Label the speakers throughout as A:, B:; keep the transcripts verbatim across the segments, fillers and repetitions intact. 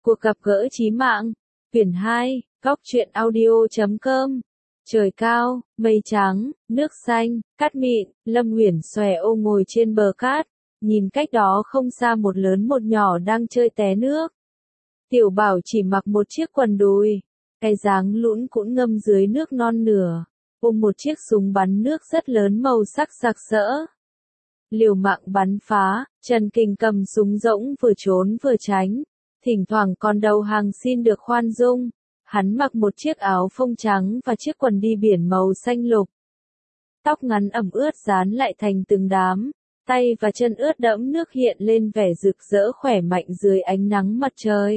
A: Cuộc gặp gỡ trí mạng. Quyển hai, góc truyện audio chấm com. Trời cao, mây trắng, nước xanh, cát mịn, Lâm Uyển xòe ô ngồi trên bờ cát, nhìn cách đó không xa một lớn một nhỏ đang chơi té nước. Tiểu Bảo chỉ mặc một chiếc quần đùi, cái dáng lũn cũng ngâm dưới nước non nửa, ôm một chiếc súng bắn nước rất lớn màu sắc sặc sỡ. Liều mạng bắn phá, Trần Kình cầm súng rỗng vừa trốn vừa tránh, thỉnh thoảng còn đầu hàng xin được khoan dung. Hắn mặc một chiếc áo phông trắng và chiếc quần đi biển màu xanh lục. Tóc ngắn ẩm ướt dán lại thành từng đám, tay và chân ướt đẫm nước hiện lên vẻ rực rỡ khỏe mạnh dưới ánh nắng mặt trời.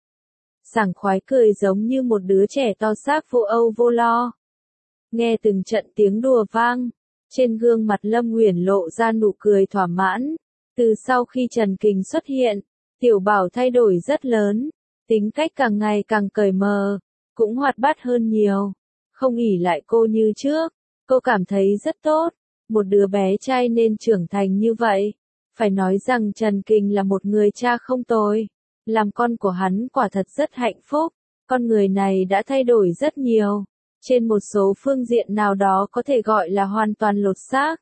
A: Sảng khoái cười giống như một đứa trẻ to xác vô âu vô lo. Nghe từng trận tiếng đùa vang, trên gương mặt Lâm Uyển lộ ra nụ cười thỏa mãn. Từ sau khi Trần Kình xuất hiện, Tiểu Bảo thay đổi rất lớn, tính cách càng ngày càng cởi mở, cũng hoạt bát hơn nhiều, không ỷ lại cô như trước. Cô cảm thấy rất tốt, một đứa bé trai nên trưởng thành như vậy. Phải nói rằng Trần Kình là một người cha không tồi, làm con của hắn quả thật rất hạnh phúc. Con người này đã thay đổi rất nhiều, trên một số phương diện nào đó có thể gọi là hoàn toàn lột xác.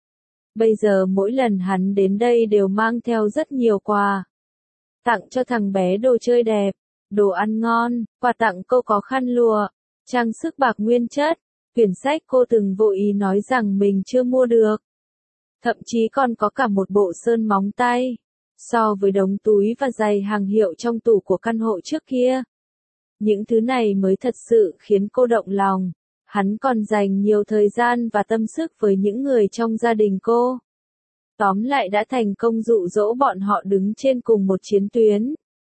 A: Bây giờ mỗi lần hắn đến đây đều mang theo rất nhiều quà. Tặng cho thằng bé đồ chơi đẹp, đồ ăn ngon, quà tặng cô có khăn lụa, trang sức bạc nguyên chất, quyển sách cô từng vô ý nói rằng mình chưa mua được. Thậm chí còn có cả một bộ sơn móng tay, so với đống túi và giày hàng hiệu trong tủ của căn hộ trước kia. Những thứ này mới thật sự khiến cô động lòng. Hắn còn dành nhiều thời gian và tâm sức với những người trong gia đình cô. Tóm lại đã thành công dụ dỗ bọn họ đứng trên cùng một chiến tuyến.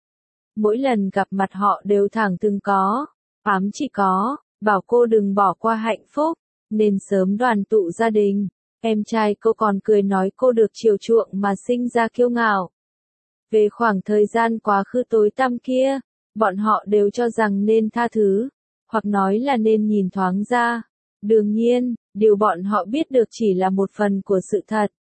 A: Mỗi lần gặp mặt họ đều thẳng thừng có, ám chỉ có, bảo cô đừng bỏ qua hạnh phúc, nên sớm đoàn tụ gia đình. Em trai cô còn cười nói cô được chiều chuộng mà sinh ra kiêu ngạo. Về khoảng thời gian quá khứ tối tăm kia, bọn họ đều cho rằng nên tha thứ, hoặc nói là nên nhìn thoáng ra. Đương nhiên, điều bọn họ biết được chỉ là một phần của sự thật.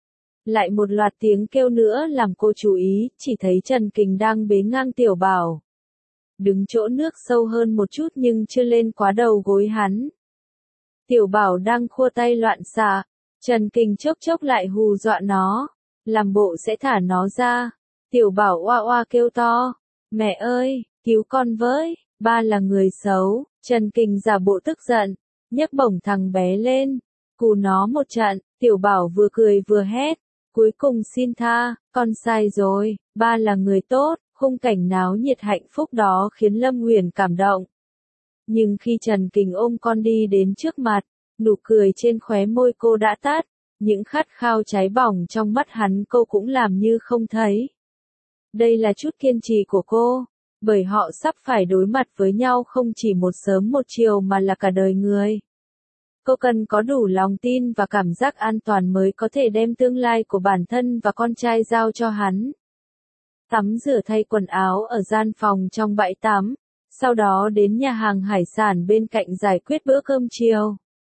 A: Lại một loạt tiếng kêu nữa làm cô chú ý, chỉ thấy Trần Kình đang bế ngang Tiểu Bảo. Đứng chỗ nước sâu hơn một chút nhưng chưa lên quá đầu gối hắn. Tiểu Bảo đang khua tay loạn xạ, Trần Kình chốc chốc lại hù dọa nó, làm bộ sẽ thả nó ra. Tiểu Bảo oa oa kêu to, mẹ ơi, cứu con với, ba là người xấu. Trần Kình giả bộ tức giận, nhấc bổng thằng bé lên, cù nó một trận. Tiểu Bảo vừa cười vừa hét, cuối cùng xin tha, con sai rồi, ba là người tốt. Khung cảnh náo nhiệt hạnh phúc đó khiến Lâm Uyển cảm động. Nhưng khi Trần Kình ôm con đi đến trước mặt, nụ cười trên khóe môi cô đã tắt, những khát khao cháy bỏng trong mắt hắn cô cũng làm như không thấy. Đây là chút kiên trì của cô, bởi họ sắp phải đối mặt với nhau không chỉ một sớm một chiều mà là cả đời người. Cô cần có đủ lòng tin và cảm giác an toàn mới có thể đem tương lai của bản thân và con trai giao cho hắn. Tắm rửa thay quần áo ở gian phòng trong bãi tắm, sau đó đến nhà hàng hải sản bên cạnh giải quyết bữa cơm chiều.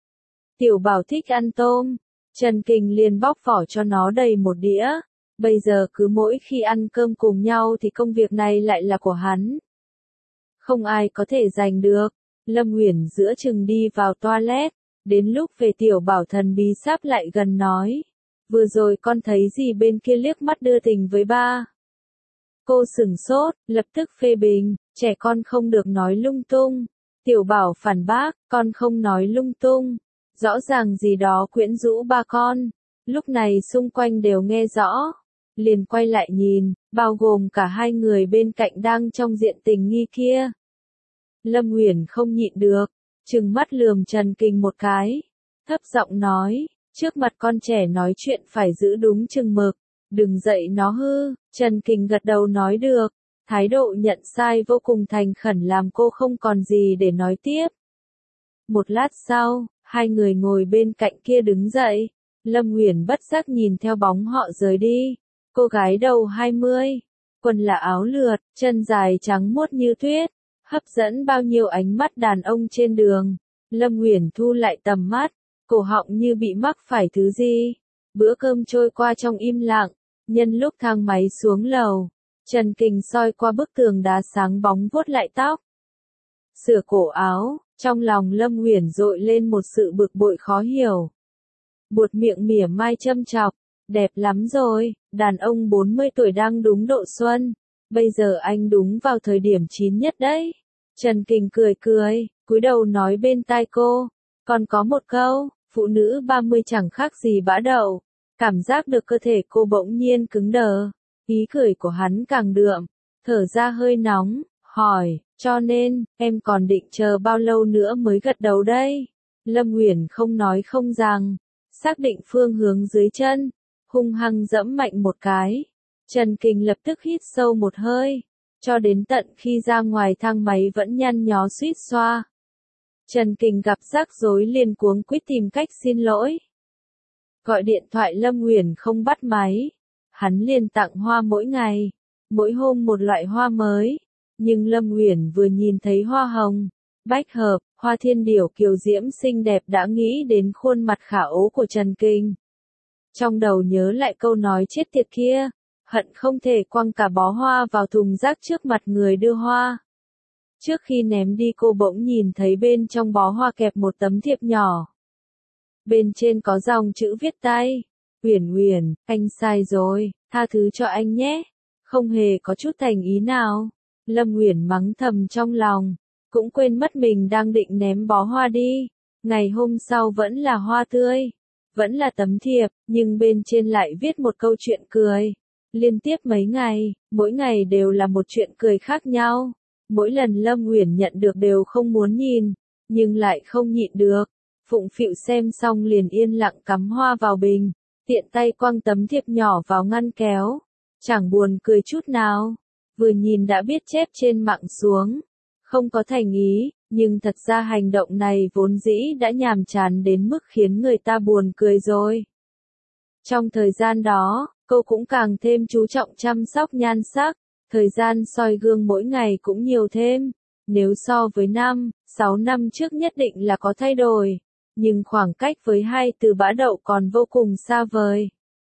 A: Tiểu Bảo thích ăn tôm, Trần Kình liền bóc vỏ cho nó đầy một đĩa. Bây giờ cứ mỗi khi ăn cơm cùng nhau thì công việc này lại là của hắn. Không ai có thể giành được. Lâm Uyển giữa chừng đi vào toilet, đến lúc về Tiểu Bảo thần bí sáp lại gần nói, vừa rồi con thấy gì bên kia liếc mắt đưa tình với ba. Cô sửng sốt, lập tức phê bình, trẻ con không được nói lung tung. Tiểu Bảo phản bác, con không nói lung tung, rõ ràng gì đó quyến rũ ba con. Lúc này xung quanh đều nghe rõ, liền quay lại nhìn, bao gồm cả hai người bên cạnh đang trong diện tình nghi kia. Lâm Uyển không nhịn được, trừng mắt lườm Trần Kình một cái, thấp giọng nói, trước mặt con trẻ nói chuyện phải giữ đúng chừng mực, đừng dạy nó hư. Trần Kình gật đầu nói được, thái độ nhận sai vô cùng thành khẩn làm cô không còn gì để nói tiếp. Một lát sau, hai người ngồi bên cạnh kia đứng dậy, Lâm Uyển bất giác nhìn theo bóng họ rời đi. Cô gái đầu hai mươi, quần là áo lượt, chân dài trắng muốt như tuyết, hấp dẫn bao nhiêu ánh mắt đàn ông trên đường. Lâm Uyển thu lại tầm mắt, cổ họng như bị mắc phải thứ gì. Bữa cơm trôi qua trong im lặng, nhân lúc thang máy xuống lầu, Trần Kình soi qua bức tường đá sáng bóng vuốt lại tóc. Sửa cổ áo, trong lòng Lâm Uyển dội lên một sự bực bội khó hiểu. Buột miệng mỉa mai châm chọc, đẹp lắm rồi, đàn ông bốn mươi tuổi đang đúng độ xuân, bây giờ anh đúng vào thời điểm chín nhất đấy. Trần Kình cười cười, cúi đầu nói bên tai cô, còn có một câu, phụ nữ ba mươi chẳng khác gì bã đậu. Cảm giác được cơ thể cô bỗng nhiên cứng đờ, ý cười của hắn càng đượm, thở ra hơi nóng, hỏi, cho nên, em còn định chờ bao lâu nữa mới gật đầu đây? Lâm Uyển không nói không rằng, xác định phương hướng dưới chân, hung hăng dẫm mạnh một cái. Trần Kình lập tức hít sâu một hơi, cho đến tận khi ra ngoài thang máy vẫn nhăn nhó suýt xoa. Trần Kình gặp rắc rối liền cuống quýt tìm cách xin lỗi. Gọi điện thoại Lâm Uyển không bắt máy, hắn liền tặng hoa mỗi ngày, mỗi hôm một loại hoa mới, nhưng Lâm Uyển vừa nhìn thấy hoa hồng, bách hợp, hoa thiên điểu kiều diễm xinh đẹp đã nghĩ đến khuôn mặt khả ố của Trần Kình. Trong đầu nhớ lại câu nói chết tiệt kia, hận không thể quăng cả bó hoa vào thùng rác trước mặt người đưa hoa. Trước khi ném đi cô bỗng nhìn thấy bên trong bó hoa kẹp một tấm thiệp nhỏ. Bên trên có dòng chữ viết tay, Uyển Uyển, anh sai rồi, tha thứ cho anh nhé, không hề có chút thành ý nào. Lâm Uyển mắng thầm trong lòng, cũng quên mất mình đang định ném bó hoa đi. Ngày hôm sau vẫn là hoa tươi, vẫn là tấm thiệp, nhưng bên trên lại viết một câu chuyện cười. Liên tiếp mấy ngày, mỗi ngày đều là một chuyện cười khác nhau. Mỗi lần Lâm Uyển nhận được đều không muốn nhìn, nhưng lại không nhịn được. Phụng phịu xem xong liền yên lặng cắm hoa vào bình, tiện tay quăng tấm thiệp nhỏ vào ngăn kéo. Chẳng buồn cười chút nào, vừa nhìn đã biết chép trên mạng xuống. Không có thành ý, nhưng thật ra hành động này vốn dĩ đã nhàm chán đến mức khiến người ta buồn cười rồi. Trong thời gian đó, cô cũng càng thêm chú trọng chăm sóc nhan sắc, thời gian soi gương mỗi ngày cũng nhiều thêm. Nếu so với năm, sáu năm trước nhất định là có thay đổi, nhưng khoảng cách với hai từ bã đậu còn vô cùng xa vời.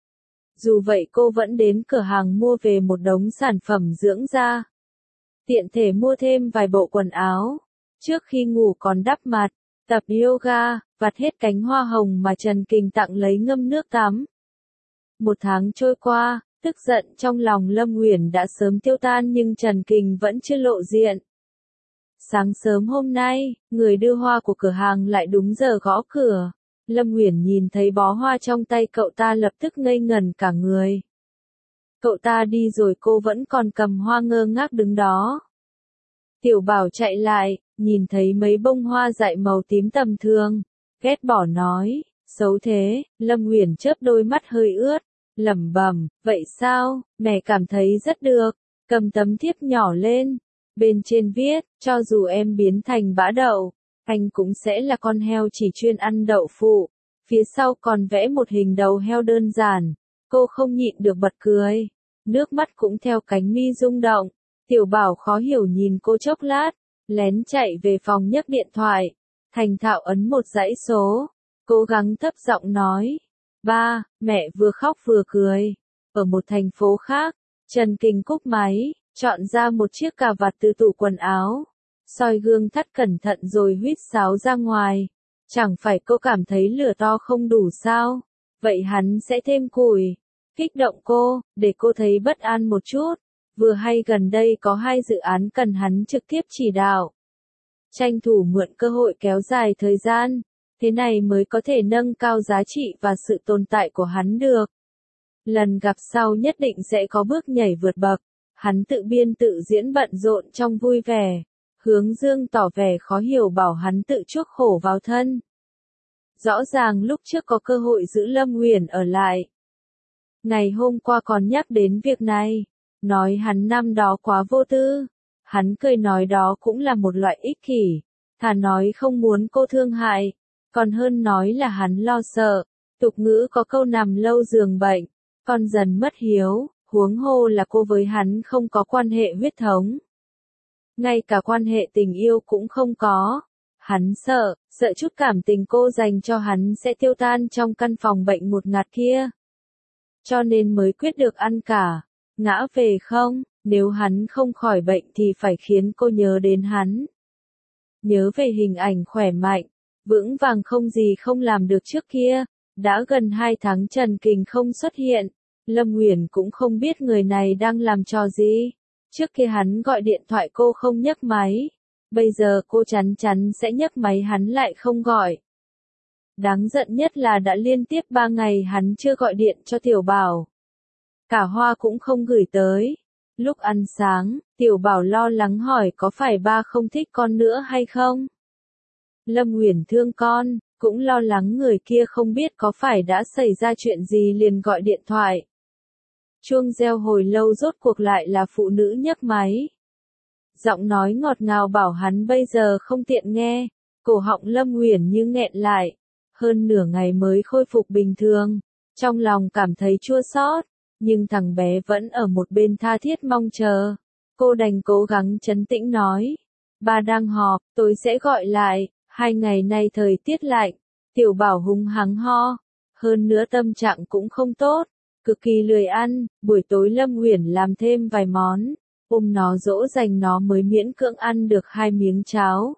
A: Dù vậy cô vẫn đến cửa hàng mua về một đống sản phẩm dưỡng da. Tiện thể mua thêm vài bộ quần áo. Trước khi ngủ còn đắp mặt, tập yoga, vặt hết cánh hoa hồng mà Trần Kình tặng lấy ngâm nước tắm. Một tháng trôi qua, tức giận trong lòng Lâm Uyển đã sớm tiêu tan nhưng Trần Kình vẫn chưa lộ diện. Sáng sớm hôm nay, người đưa hoa của cửa hàng lại đúng giờ gõ cửa. Lâm Uyển nhìn thấy bó hoa trong tay cậu ta lập tức ngây ngẩn cả người. Cậu ta đi rồi cô vẫn còn cầm hoa ngơ ngác đứng đó. Tiểu Bảo chạy lại, nhìn thấy mấy bông hoa dại màu tím tầm thường, ghét bỏ nói, xấu thế. Lâm Uyển chớp đôi mắt hơi ướt, lẩm bẩm, vậy sao, mẹ cảm thấy rất được, cầm tấm thiếp nhỏ lên. Bên trên viết, cho dù em biến thành bã đậu, anh cũng sẽ là con heo chỉ chuyên ăn đậu phụ. Phía sau còn vẽ một hình đầu heo đơn giản. Cô không nhịn được bật cười. Nước mắt cũng theo cánh mi rung động. Tiểu Bảo khó hiểu nhìn cô chốc lát, lén chạy về phòng nhấc điện thoại. Thành thạo ấn một dãy số. Cố gắng thấp giọng nói. Ba, mẹ vừa khóc vừa cười. Ở một thành phố khác, Trần Kình cúp máy, chọn ra một chiếc cà vạt từ tủ quần áo. Soi gương thắt cẩn thận rồi huýt sáo ra ngoài. Chẳng phải cô cảm thấy lửa to không đủ sao? Vậy hắn sẽ thêm củi. Kích động cô, để cô thấy bất an một chút. Vừa hay gần đây có hai dự án cần hắn trực tiếp chỉ đạo. Tranh thủ mượn cơ hội kéo dài thời gian. Thế này mới có thể nâng cao giá trị và sự tồn tại của hắn được. Lần gặp sau nhất định sẽ có bước nhảy vượt bậc. Hắn tự biên tự diễn bận rộn trong vui vẻ. Hướng Dương tỏ vẻ khó hiểu bảo hắn tự chuốc khổ vào thân. Rõ ràng lúc trước có cơ hội giữ Lâm Uyển ở lại. Ngày hôm qua còn nhắc đến việc này, nói hắn năm đó quá vô tư. Hắn cười nói đó cũng là một loại ích kỷ, thà nói không muốn cô thương hại, còn hơn nói là hắn lo sợ. Tục ngữ có câu nằm lâu giường bệnh, con dần mất hiếu, huống hồ là cô với hắn không có quan hệ huyết thống. Ngay cả quan hệ tình yêu cũng không có. Hắn sợ, sợ chút cảm tình cô dành cho hắn sẽ tiêu tan trong căn phòng bệnh một ngạt kia. Cho nên mới quyết được ăn cả, ngã về không, Nếu hắn không khỏi bệnh thì phải khiến cô nhớ đến hắn. Nhớ về hình ảnh khỏe mạnh, vững vàng không gì không làm được trước kia. Đã gần hai tháng Trần Kình không xuất hiện, Lâm Uyển cũng không biết người này đang làm trò gì. Trước kia hắn gọi điện thoại cô không nhấc máy, bây giờ cô chắn chắn sẽ nhấc máy hắn lại không gọi. Đáng giận nhất là đã liên tiếp ba ngày hắn chưa gọi điện cho Tiểu Bảo. Cả hoa cũng không gửi tới. Lúc ăn sáng, Tiểu Bảo lo lắng hỏi có phải ba không thích con nữa hay không? Lâm Uyển thương con, cũng lo lắng người kia không biết có phải đã xảy ra chuyện gì liền gọi điện thoại. Chuông reo hồi lâu rốt cuộc lại là phụ nữ nhấc máy. Giọng nói ngọt ngào bảo hắn bây giờ không tiện nghe, cổ họng Lâm Uyển như nghẹn lại. Hơn nửa ngày mới khôi phục bình thường, trong lòng cảm thấy chua xót, nhưng thằng bé vẫn ở một bên tha thiết mong chờ. Cô đành cố gắng trấn tĩnh nói, ba đang họp, tôi sẽ gọi lại, hai ngày nay thời tiết lạnh. Tiểu Bảo hung hăng ho, hơn nữa tâm trạng cũng không tốt, cực kỳ lười ăn. Buổi tối Lâm Uyển làm thêm vài món, ôm nó dỗ dành nó mới miễn cưỡng ăn được hai miếng cháo.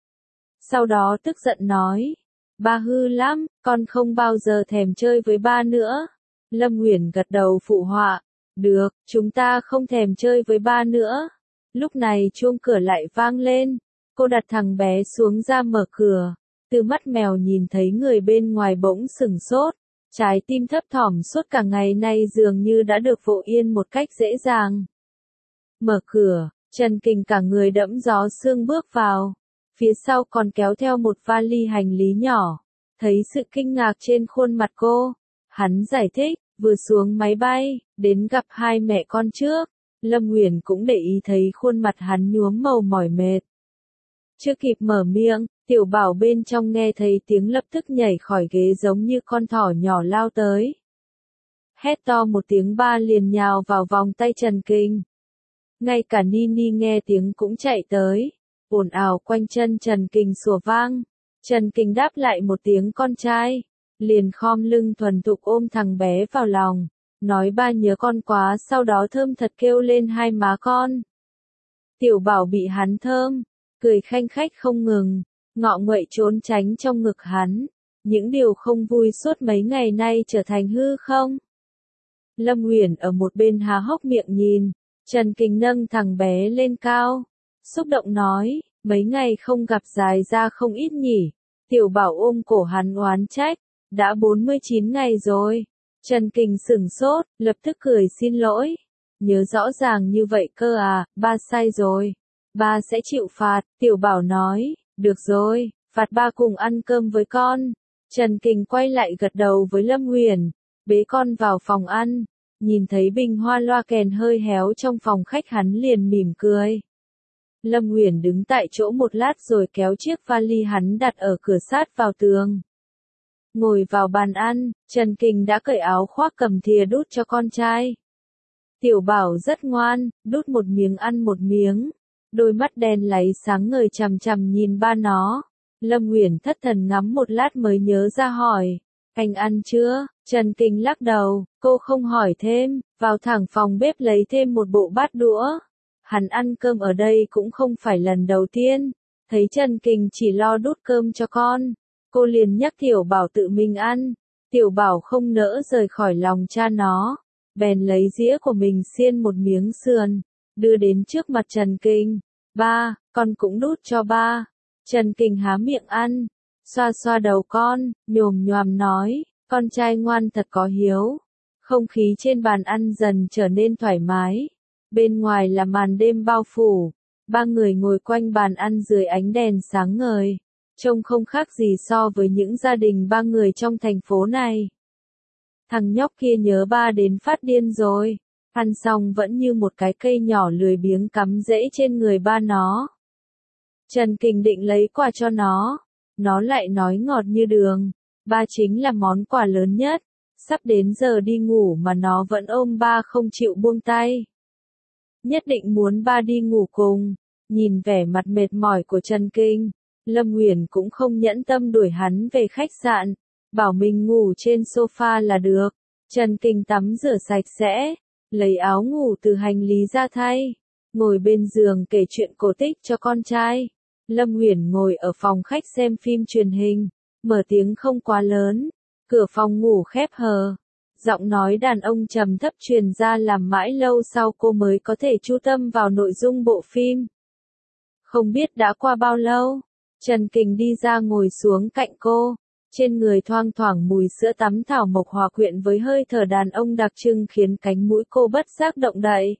A: Sau đó tức giận nói, ba hư lắm, con không bao giờ thèm chơi với ba nữa. Lâm Uyển gật đầu phụ họa, được, chúng ta không thèm chơi với ba nữa. Lúc này chuông cửa lại vang lên, cô đặt thằng bé xuống ra mở cửa. Từ mắt mèo nhìn thấy người bên ngoài bỗng sửng sốt, trái tim thấp thỏm suốt cả ngày nay dường như đã được vỗ yên một cách dễ dàng. Mở cửa, Trần Kình cả người đẫm gió sương bước vào, phía sau còn kéo theo một vali hành lý nhỏ. Thấy sự kinh ngạc trên khuôn mặt cô, hắn giải thích, vừa xuống máy bay, đến gặp hai mẹ con trước. Lâm Uyển cũng để ý thấy khuôn mặt hắn nhuốm màu mỏi mệt. Chưa kịp mở miệng, Tiểu Bảo bên trong nghe thấy tiếng lập tức nhảy khỏi ghế giống như con thỏ nhỏ lao tới. Hét to một tiếng ba liền nhào vào vòng tay Trần Kình. Ngay cả Nini nghe tiếng cũng chạy tới, ồn ào quanh chân Trần Kình sủa vang. Trần Kình đáp lại một tiếng con trai, liền khom lưng thuần thục ôm thằng bé vào lòng, nói ba nhớ con quá, sau đó thơm thật kêu lên hai má con. Tiểu Bảo bị hắn thơm, cười khanh khách không ngừng, ngọ nguậy trốn tránh trong ngực hắn. Những điều không vui suốt mấy ngày nay trở thành hư không. Lâm Uyển ở một bên há hốc miệng nhìn, Trần Kình nâng thằng bé lên cao, xúc động nói, mấy ngày không gặp dài ra không ít nhỉ. Tiểu Bảo ôm cổ hắn oán trách, đã bốn mươi chín ngày rồi. Trần Kình sửng sốt, lập tức cười xin lỗi. Nhớ rõ ràng như vậy cơ à, ba sai rồi. Ba sẽ chịu phạt, Tiểu Bảo nói, được rồi, phạt ba cùng ăn cơm với con. Trần Kình quay lại gật đầu với Lâm Uyển, bế con vào phòng ăn, nhìn thấy bình hoa loa kèn hơi héo trong phòng khách hắn liền mỉm cười. Lâm Uyển đứng tại chỗ một lát rồi kéo chiếc vali hắn đặt ở cửa sát vào tường. Ngồi vào bàn ăn, Trần Kình đã cởi áo khoác cầm thìa đút cho con trai. Tiểu Bảo rất ngoan, đút một miếng ăn một miếng. Đôi mắt đen láy sáng ngời chằm chằm nhìn ba nó. Lâm Uyển thất thần ngắm một lát mới nhớ ra hỏi, anh ăn chưa? Trần Kình lắc đầu, cô không hỏi thêm, vào thẳng phòng bếp lấy thêm một bộ bát đũa. Hắn ăn cơm ở đây cũng không phải lần đầu tiên, thấy Trần Kình chỉ lo đút cơm cho con, cô liền nhắc Tiểu Bảo tự mình ăn. Tiểu Bảo không nỡ rời khỏi lòng cha nó, bèn lấy dĩa của mình xiên một miếng sườn, đưa đến trước mặt Trần Kình. Ba, con cũng đút cho ba. Trần Kình há miệng ăn, xoa xoa đầu con, nhồm nhoàm nói, con trai ngoan thật có hiếu. Không khí trên bàn ăn dần trở nên thoải mái. Bên ngoài là màn đêm bao phủ, ba người ngồi quanh bàn ăn dưới ánh đèn sáng ngời, trông không khác gì so với những gia đình ba người trong thành phố này. Thằng nhóc kia nhớ ba đến phát điên rồi, ăn xong vẫn như một cái cây nhỏ lười biếng cắm rễ trên người ba nó. Trần Kình định lấy quà cho nó, nó lại nói ngọt như đường, ba chính là món quà lớn nhất. Sắp đến giờ đi ngủ mà nó vẫn ôm ba không chịu buông tay. Nhất định muốn ba đi ngủ cùng. Nhìn vẻ mặt mệt mỏi của Trần Kình, Lâm Uyển cũng không nhẫn tâm đuổi hắn về khách sạn, bảo mình ngủ trên sofa là được. Trần Kình tắm rửa sạch sẽ, lấy áo ngủ từ hành lý ra thay, ngồi bên giường kể chuyện cổ tích cho con trai. Lâm Uyển ngồi ở phòng khách xem phim truyền hình, mở tiếng không quá lớn, cửa phòng ngủ khép hờ. Giọng nói đàn ông trầm thấp truyền ra làm mãi lâu sau cô mới có thể chú tâm vào nội dung bộ phim. Không biết đã qua bao lâu, Trần Kình đi ra ngồi xuống cạnh cô, trên người thoang thoảng mùi sữa tắm thảo mộc hòa quyện với hơi thở đàn ông đặc trưng khiến cánh mũi cô bất giác động đậy.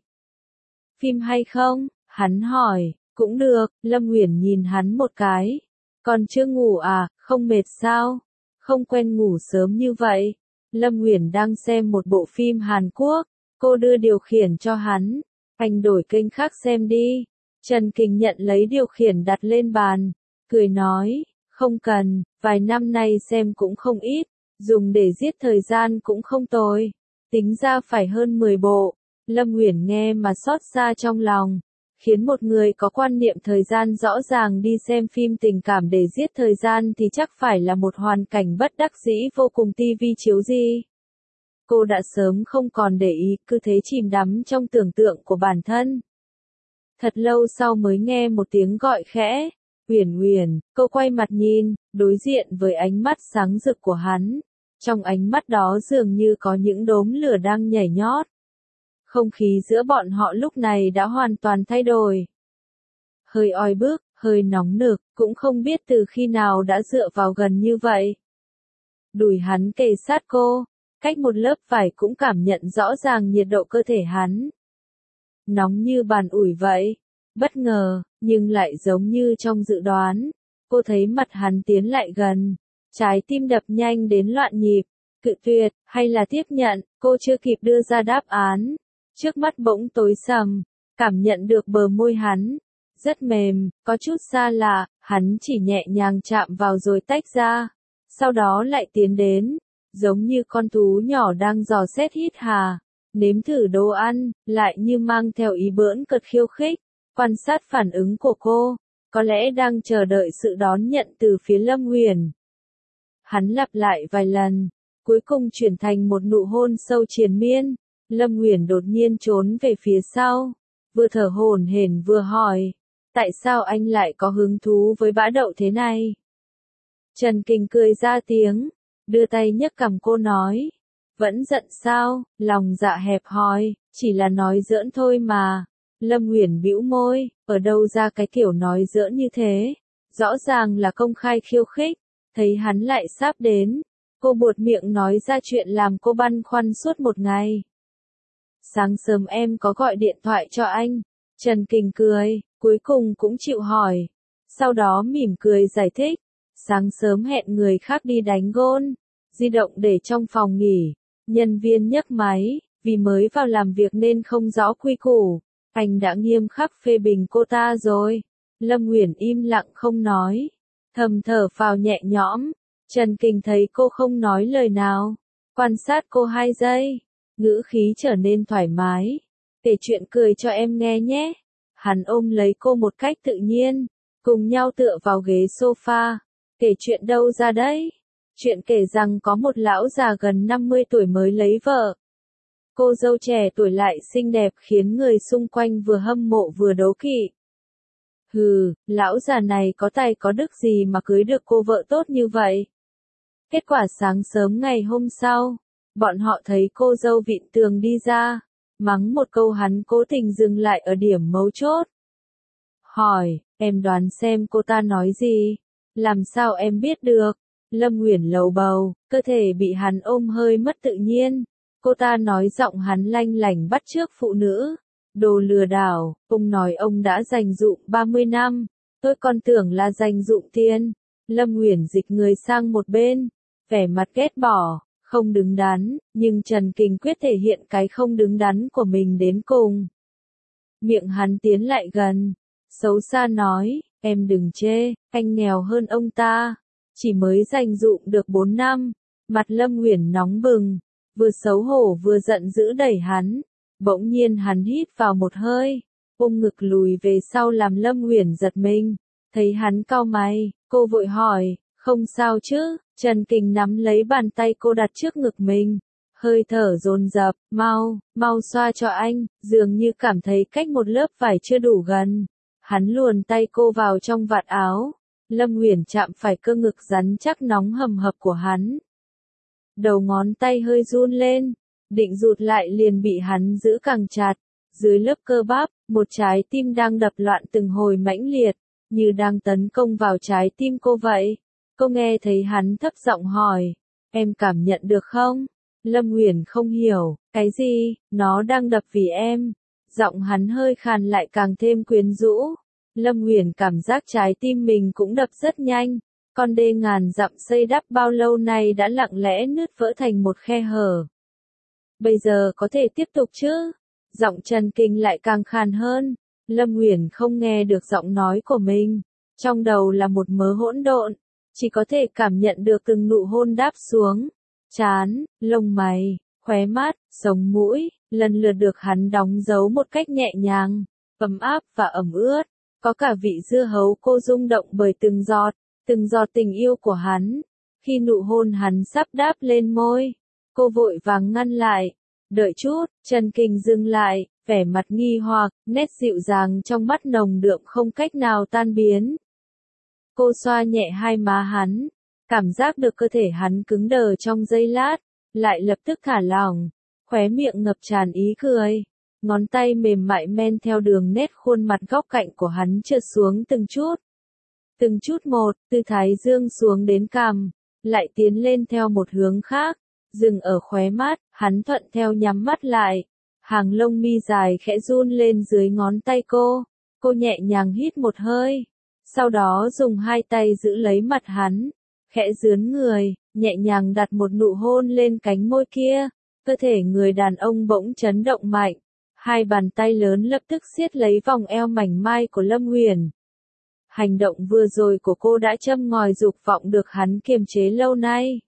A: Phim hay không? Hắn hỏi. Cũng được, Lâm Uyển nhìn hắn một cái. Còn chưa ngủ à, không mệt sao? Không quen ngủ sớm như vậy. Lâm Uyển đang xem một bộ phim Hàn Quốc, cô đưa điều khiển cho hắn. Anh đổi kênh khác xem đi. Trần Kình nhận lấy điều khiển đặt lên bàn, cười nói, không cần, vài năm nay xem cũng không ít, dùng để giết thời gian cũng không tồi. Tính ra phải hơn mười bộ. Lâm Uyển nghe mà xót xa trong lòng. Khiến một người có quan niệm thời gian rõ ràng đi xem phim tình cảm để giết thời gian thì chắc phải là một hoàn cảnh bất đắc dĩ vô cùng. Tivi chiếu gì? Cô đã sớm không còn để ý, cứ thế chìm đắm trong tưởng tượng của bản thân. Thật lâu sau mới nghe một tiếng gọi khẽ, Uyển Uyển, cô quay mặt nhìn, đối diện với ánh mắt sáng rực của hắn. Trong ánh mắt đó dường như có những đốm lửa đang nhảy nhót. Không khí giữa bọn họ lúc này đã hoàn toàn thay đổi. Hơi oi bức, hơi nóng nực, cũng không biết từ khi nào đã dựa vào gần như vậy. Đùi hắn kề sát cô, cách một lớp vải cũng cảm nhận rõ ràng nhiệt độ cơ thể hắn. Nóng như bàn ủi vậy. Bất ngờ, nhưng lại giống như trong dự đoán. Cô thấy mặt hắn tiến lại gần. Trái tim đập nhanh đến loạn nhịp. Cự tuyệt, hay là tiếp nhận, cô chưa kịp đưa ra đáp án. Trước mắt bỗng tối sầm, cảm nhận được bờ môi hắn. Rất mềm, có chút xa lạ, hắn chỉ nhẹ nhàng chạm vào rồi tách ra. Sau đó lại tiến đến, giống như con thú nhỏ đang dò xét hít hà. Nếm thử đồ ăn, lại như mang theo ý bỡn cợt khiêu khích. Quan sát phản ứng của cô, có lẽ đang chờ đợi sự đón nhận từ phía Lâm Uyển. Hắn lặp lại vài lần, cuối cùng chuyển thành một nụ hôn sâu triền miên. Lâm Uyển đột nhiên trốn về phía sau, vừa thở hổn hển vừa hỏi, tại sao anh lại có hứng thú với bã đậu thế này? Trần Kình cười ra tiếng, đưa tay nhấc cằm cô nói, vẫn giận sao, lòng dạ hẹp hòi, chỉ là nói giỡn thôi mà. Lâm Uyển bĩu môi, ở đâu ra cái kiểu nói giỡn như thế, rõ ràng là công khai khiêu khích. Thấy hắn lại sắp đến, cô buột miệng nói ra chuyện làm cô băn khoăn suốt một ngày. Sáng sớm em có gọi điện thoại cho anh. Trần Kình cười, cuối cùng cũng chịu hỏi. Sau đó mỉm cười giải thích. Sáng sớm hẹn người khác đi đánh gôn. Di động để trong phòng nghỉ. Nhân viên nhấc máy, vì mới vào làm việc nên không rõ quy củ. Anh đã nghiêm khắc phê bình cô ta rồi. Lâm Uyển im lặng không nói. Thầm thở phào nhẹ nhõm. Trần Kình thấy cô không nói lời nào. Quan sát cô hai giây. Ngữ khí trở nên thoải mái. Kể chuyện cười cho em nghe nhé. Hắn ôm lấy cô một cách tự nhiên. Cùng nhau tựa vào ghế sofa. Kể chuyện đâu ra đấy? Chuyện kể rằng có một lão già gần năm mươi tuổi mới lấy vợ. Cô dâu trẻ tuổi lại xinh đẹp khiến người xung quanh vừa hâm mộ vừa đố kỵ. Hừ, lão già này có tài có đức gì mà cưới được cô vợ tốt như vậy? Kết quả sáng sớm ngày hôm sau, bọn họ thấy cô dâu vịn tường đi ra, mắng một câu hắn cố tình dừng lại ở điểm mấu chốt. Hỏi, em đoán xem cô ta nói gì? Làm sao em biết được? Lâm Uyển lầu bầu, cơ thể bị hắn ôm hơi mất tự nhiên. Cô ta nói giọng hắn lanh lảnh bắt chước phụ nữ. Đồ lừa đảo, ông nói ông đã dành dụm ba mươi năm. Tôi còn tưởng là dành dụm tiền. Lâm Uyển dịch người sang một bên, vẻ mặt ghét bỏ, không đứng đắn, nhưng Trần Kình quyết thể hiện cái không đứng đắn của mình đến cùng. Miệng hắn tiến lại gần, xấu xa nói, em đừng chê, anh nghèo hơn ông ta, chỉ mới dành dụm được bốn năm. Mặt Lâm Uyển nóng bừng, vừa xấu hổ vừa giận dữ đẩy hắn. Bỗng nhiên hắn hít vào một hơi, ôm ngực lùi về sau làm Lâm Uyển giật mình. Thấy hắn cau mày, cô vội hỏi, không sao chứ? Trần Kình nắm lấy bàn tay cô đặt trước ngực mình, hơi thở dồn dập, mau, mau xoa cho anh, dường như cảm thấy cách một lớp vải chưa đủ gần. Hắn luồn tay cô vào trong vạt áo, Lâm Uyển chạm phải cơ ngực rắn chắc nóng hầm hập của hắn. Đầu ngón tay hơi run lên, định rụt lại liền bị hắn giữ càng chặt. Dưới lớp cơ bắp, một trái tim đang đập loạn từng hồi mãnh liệt, như đang tấn công vào trái tim cô vậy. Cô nghe thấy hắn thấp giọng hỏi, em cảm nhận được không? Lâm Uyển không hiểu, cái gì, nó đang đập vì em. Giọng hắn hơi khàn lại càng thêm quyến rũ. Lâm Uyển cảm giác trái tim mình cũng đập rất nhanh. Con đê ngàn dặm xây đắp bao lâu nay đã lặng lẽ nứt vỡ thành một khe hở. Bây giờ có thể tiếp tục chứ? Giọng Trần Kình lại càng khàn hơn. Lâm Uyển không nghe được giọng nói của mình. Trong đầu là một mớ hỗn độn. Chỉ có thể cảm nhận được từng nụ hôn đáp xuống. Trán, lông mày, khóe mắt, sống mũi, lần lượt được hắn đóng dấu một cách nhẹ nhàng, ấm áp và ẩm ướt. Có cả vị dưa hấu cô rung động bởi từng giọt, từng giọt tình yêu của hắn. Khi nụ hôn hắn sắp đáp lên môi, cô vội vàng ngăn lại. Đợi chút, Trần Kình dừng lại, vẻ mặt nghi hoặc, nét dịu dàng trong mắt nồng đượm không cách nào tan biến. Cô xoa nhẹ hai má hắn, cảm giác được cơ thể hắn cứng đờ trong giây lát, lại lập tức thả lỏng, khóe miệng ngập tràn ý cười. Ngón tay mềm mại men theo đường nét khuôn mặt góc cạnh của hắn trượt xuống từng chút. Từng chút một, từ thái dương xuống đến cằm, lại tiến lên theo một hướng khác, dừng ở khóe mắt, hắn thuận theo nhắm mắt lại. Hàng lông mi dài khẽ run lên dưới ngón tay cô, cô nhẹ nhàng hít một hơi, sau đó dùng hai tay giữ lấy mặt hắn, khẽ dướn người, nhẹ nhàng đặt một nụ hôn lên cánh môi kia. Cơ thể người đàn ông bỗng chấn động mạnh. Hai bàn tay lớn lập tức siết lấy vòng eo mảnh mai của Lâm Uyển. Hành động vừa rồi của cô đã châm ngòi dục vọng được hắn kiềm chế lâu nay.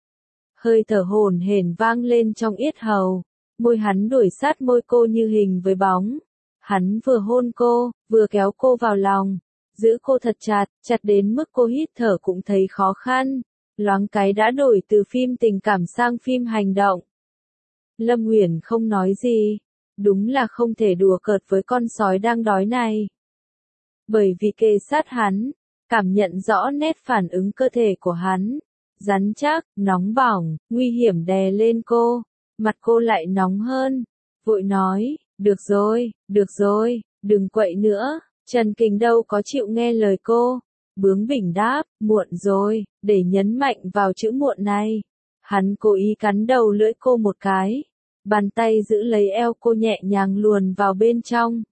A: Hơi thở hổn hển vang lên trong yết hầu, môi hắn đuổi sát môi cô như hình với bóng. Hắn vừa hôn cô, vừa kéo cô vào lòng, giữ cô thật chặt, chặt đến mức cô hít thở cũng thấy khó khăn. Loáng cái đã đổi từ phim tình cảm sang phim hành động. Lâm Uyển không nói gì. Đúng là không thể đùa cợt với con sói đang đói này. Bởi vì kề sát hắn, cảm nhận rõ nét phản ứng cơ thể của hắn. Rắn chắc, nóng bỏng, nguy hiểm đè lên cô. Mặt cô lại nóng hơn. Vội nói, được rồi, được rồi, đừng quậy nữa. Trần Kình đâu có chịu nghe lời cô. Bướng bỉnh đáp, muộn rồi, để nhấn mạnh vào chữ muộn này. Hắn cố ý cắn đầu lưỡi cô một cái. Bàn tay giữ lấy eo cô nhẹ nhàng luồn vào bên trong.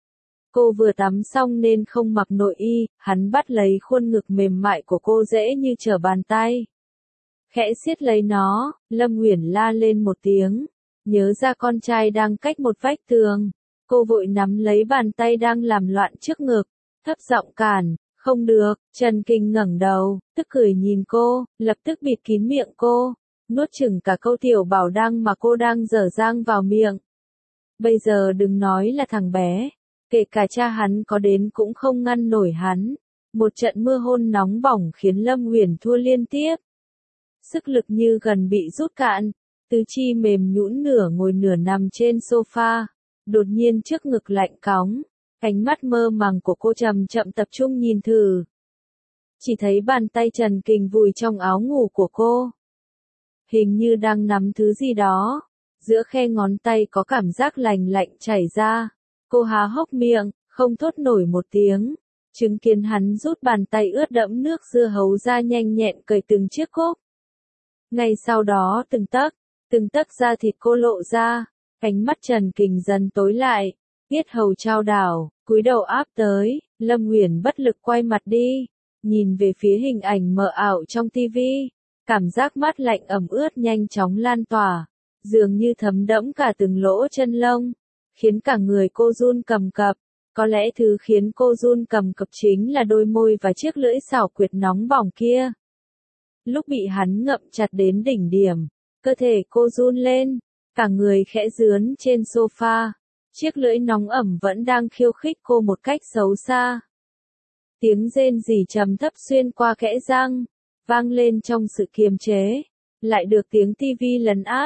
A: Cô vừa tắm xong nên không mặc nội y, hắn bắt lấy khuôn ngực mềm mại của cô dễ như trở bàn tay. Khẽ siết lấy nó, Lâm Uyển la lên một tiếng, nhớ ra con trai đang cách một vách tường. Cô vội nắm lấy bàn tay đang làm loạn trước ngực, thấp giọng cản, không được. Trần Kình ngẩng đầu, tức cười nhìn cô, lập tức bịt kín miệng cô. Nuốt chửng cả câu tiểu bảo đăng mà cô đang dở dang vào miệng. Bây giờ đừng nói là thằng bé, kể cả cha hắn có đến cũng không ngăn nổi hắn. Một trận mưa hôn nóng bỏng khiến Lâm Uyển thua liên tiếp. Sức lực như gần bị rút cạn, tứ chi mềm nhũn nửa ngồi nửa nằm trên sofa. Đột nhiên trước ngực lạnh cóng, ánh mắt mơ màng của cô chậm chậm tập trung nhìn thử. Chỉ thấy bàn tay Trần Kình vùi trong áo ngủ của cô. Hình như đang nắm thứ gì đó. Giữa khe ngón tay có cảm giác lành lạnh chảy ra. Cô há hốc miệng, không thốt nổi một tiếng. Chứng kiến hắn rút bàn tay ướt đẫm nước dưa hấu ra nhanh nhẹn cởi từng chiếc cúc. Ngay sau đó từng tấc, từng tấc da thịt cô lộ ra. Ánh mắt Trần Kình dần tối lại. Yết hầu trao đảo, cúi đầu áp tới. Lâm Uyển bất lực quay mặt đi. Nhìn về phía hình ảnh mờ ảo trong tivi. Cảm giác mát lạnh ẩm ướt nhanh chóng lan tỏa, dường như thấm đẫm cả từng lỗ chân lông, khiến cả người cô run cầm cập. Có lẽ thứ khiến cô run cầm cập chính là đôi môi và chiếc lưỡi xảo quyệt nóng bỏng kia. Lúc bị hắn ngậm chặt đến đỉnh điểm, cơ thể cô run lên, cả người khẽ rướn trên sofa, chiếc lưỡi nóng ẩm vẫn đang khiêu khích cô một cách xấu xa. Tiếng rên rỉ trầm thấp xuyên qua kẽ răng, vang lên trong sự kiềm chế, lại được tiếng tivi lấn át.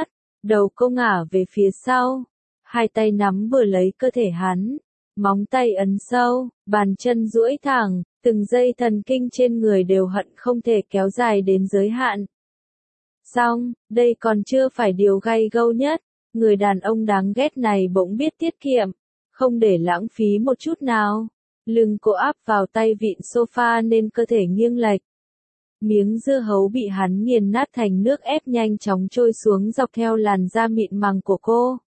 A: Đầu cô ngả về phía sau, hai tay nắm vừa lấy cơ thể hắn, móng tay ấn sâu, bàn chân duỗi thẳng, từng dây thần kinh trên người đều hận không thể kéo dài đến giới hạn. Xong, đây còn chưa phải điều gay gâu nhất, người đàn ông đáng ghét này bỗng biết tiết kiệm, không để lãng phí một chút nào. Lưng cô áp vào tay vịn sofa nên cơ thể nghiêng lệch. Miếng dưa hấu bị hắn nghiền nát thành nước ép nhanh chóng trôi xuống dọc theo làn da mịn màng của cô.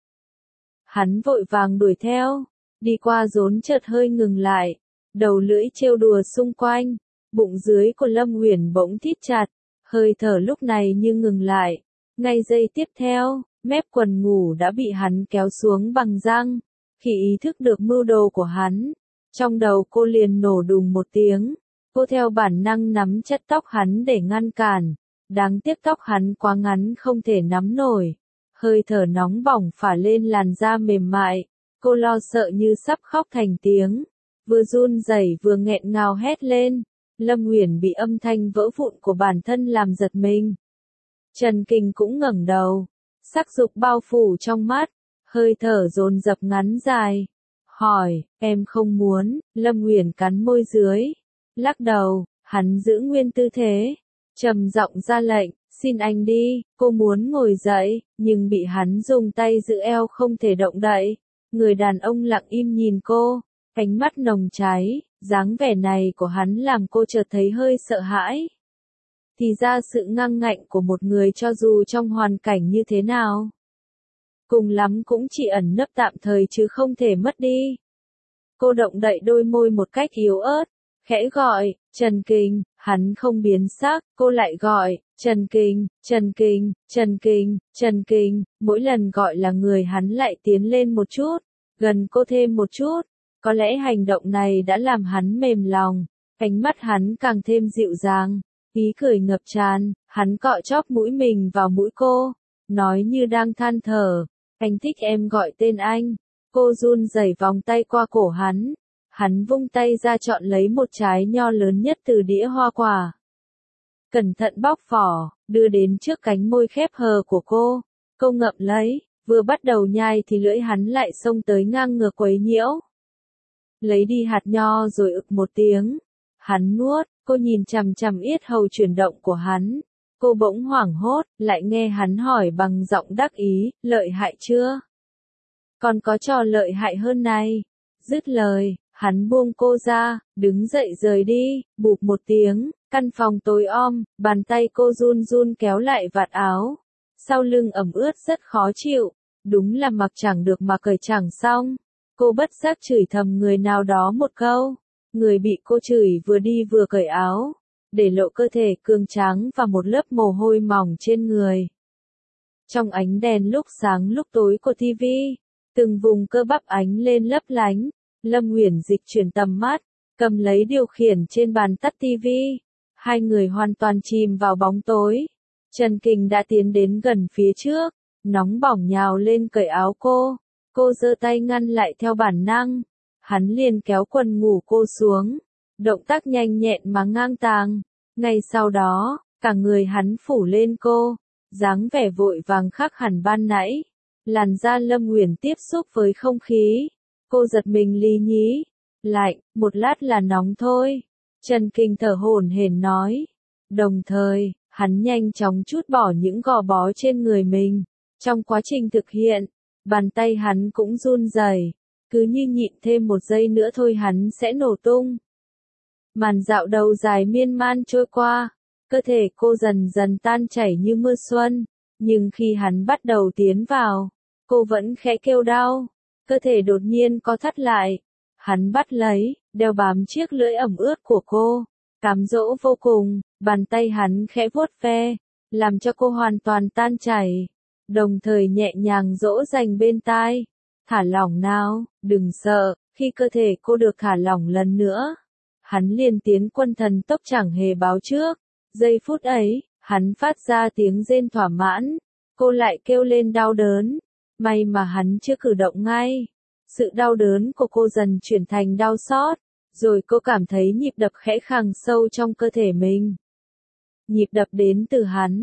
A: Hắn vội vàng đuổi theo, đi qua rốn chợt hơi ngừng lại, đầu lưỡi trêu đùa xung quanh, bụng dưới của Lâm Uyển bỗng thít chặt, hơi thở lúc này như ngừng lại. Ngay giây tiếp theo, mép quần ngủ đã bị hắn kéo xuống bằng răng. Khi ý thức được mưu đồ của hắn, trong đầu cô liền nổ đùng một tiếng. Cô theo bản năng nắm chặt tóc hắn để ngăn cản, đáng tiếc tóc hắn quá ngắn không thể nắm nổi. Hơi thở nóng bỏng phả lên làn da mềm mại, cô lo sợ như sắp khóc thành tiếng, vừa run rẩy vừa nghẹn ngào hét lên. Lâm Uyển bị âm thanh vỡ vụn của bản thân làm giật mình. Trần Kình cũng ngẩng đầu, sắc dục bao phủ trong mắt, hơi thở dồn dập ngắn dài. Hỏi, em không muốn, Lâm Uyển cắn môi dưới, lắc đầu, hắn giữ nguyên tư thế, trầm giọng ra lệnh, xin anh đi. Cô muốn ngồi dậy, nhưng bị hắn dùng tay giữ eo không thể động đậy. Người đàn ông lặng im nhìn cô, ánh mắt nồng cháy, dáng vẻ này của hắn làm cô chợt thấy hơi sợ hãi. Thì ra sự ngang ngạnh của một người cho dù trong hoàn cảnh như thế nào, cùng lắm cũng chỉ ẩn nấp tạm thời chứ không thể mất đi. Cô động đậy đôi môi một cách yếu ớt, khẽ gọi, Trần Kình. Hắn không biến sắc, cô lại gọi, Trần Kình, Trần Kình, Trần Kình, Trần Kình. Mỗi lần gọi là người hắn lại tiến lên một chút, gần cô thêm một chút. Có lẽ hành động này đã làm hắn mềm lòng, ánh mắt hắn càng thêm dịu dàng, ý cười ngập tràn. Hắn cọ chóp mũi mình vào mũi cô, nói như đang than thở, anh thích em gọi tên anh. Cô run rẩy vòng tay qua cổ hắn. Hắn vung tay ra chọn lấy một trái nho lớn nhất từ đĩa hoa quả. Cẩn thận bóc vỏ, đưa đến trước cánh môi khép hờ của cô. Cô ngậm lấy, vừa bắt đầu nhai thì lưỡi hắn lại xông tới ngang ngược quấy nhiễu. Lấy đi hạt nho rồi ực một tiếng. Hắn nuốt, cô nhìn chằm chằm yết hầu chuyển động của hắn. Cô bỗng hoảng hốt, lại nghe hắn hỏi bằng giọng đắc ý, lợi hại chưa? Còn có trò lợi hại hơn này. Dứt lời, hắn buông cô ra, đứng dậy rời đi. Bụp một tiếng, căn phòng tối om, bàn tay cô run run kéo lại vạt áo. Sau lưng ẩm ướt rất khó chịu, đúng là mặc chẳng được mà cởi chẳng xong. Cô bất giác chửi thầm người nào đó một câu. Người bị cô chửi vừa đi vừa cởi áo, để lộ cơ thể cường tráng và một lớp mồ hôi mỏng trên người. Trong ánh đèn lúc sáng lúc tối của tivi, từng vùng cơ bắp ánh lên lấp lánh. Lâm Uyển dịch chuyển tầm mắt, cầm lấy điều khiển trên bàn tắt tivi. Hai người hoàn toàn chìm vào bóng tối. Trần Kình đã tiến đến gần phía trước, nóng bỏng nhào lên cởi áo cô. Cô giơ tay ngăn lại theo bản năng. Hắn liền kéo quần ngủ cô xuống. Động tác nhanh nhẹn mà ngang tàng. Ngay sau đó, cả người hắn phủ lên cô. Dáng vẻ vội vàng khác hẳn ban nãy. Làn da Lâm Uyển tiếp xúc với không khí. Cô giật mình lý nhí. Lạnh, một lát là nóng thôi. Trần Kình thở hổn hển nói. Đồng thời, hắn nhanh chóng trút bỏ những gò bó trên người mình. Trong quá trình thực hiện, bàn tay hắn cũng run rẩy, cứ như nhịn thêm một giây nữa thôi hắn sẽ nổ tung. Màn dạo đầu dài miên man trôi qua, cơ thể cô dần dần tan chảy như mưa xuân, nhưng khi hắn bắt đầu tiến vào, cô vẫn khẽ kêu đau, cơ thể đột nhiên co thắt lại. Hắn bắt lấy, đeo bám chiếc lưỡi ẩm ướt của cô, cám dỗ vô cùng, bàn tay hắn khẽ vuốt ve, làm cho cô hoàn toàn tan chảy, đồng thời nhẹ nhàng dỗ dành bên tai. Thả lỏng nào, đừng sợ. Khi cơ thể cô được thả lỏng lần nữa, hắn liền tiến quân thần tốc chẳng hề báo trước. Giây phút ấy, hắn phát ra tiếng rên thỏa mãn, cô lại kêu lên đau đớn. May mà hắn chưa cử động ngay. Sự đau đớn của cô dần chuyển thành đau xót, rồi cô cảm thấy nhịp đập khẽ khàng sâu trong cơ thể mình. Nhịp đập đến từ hắn,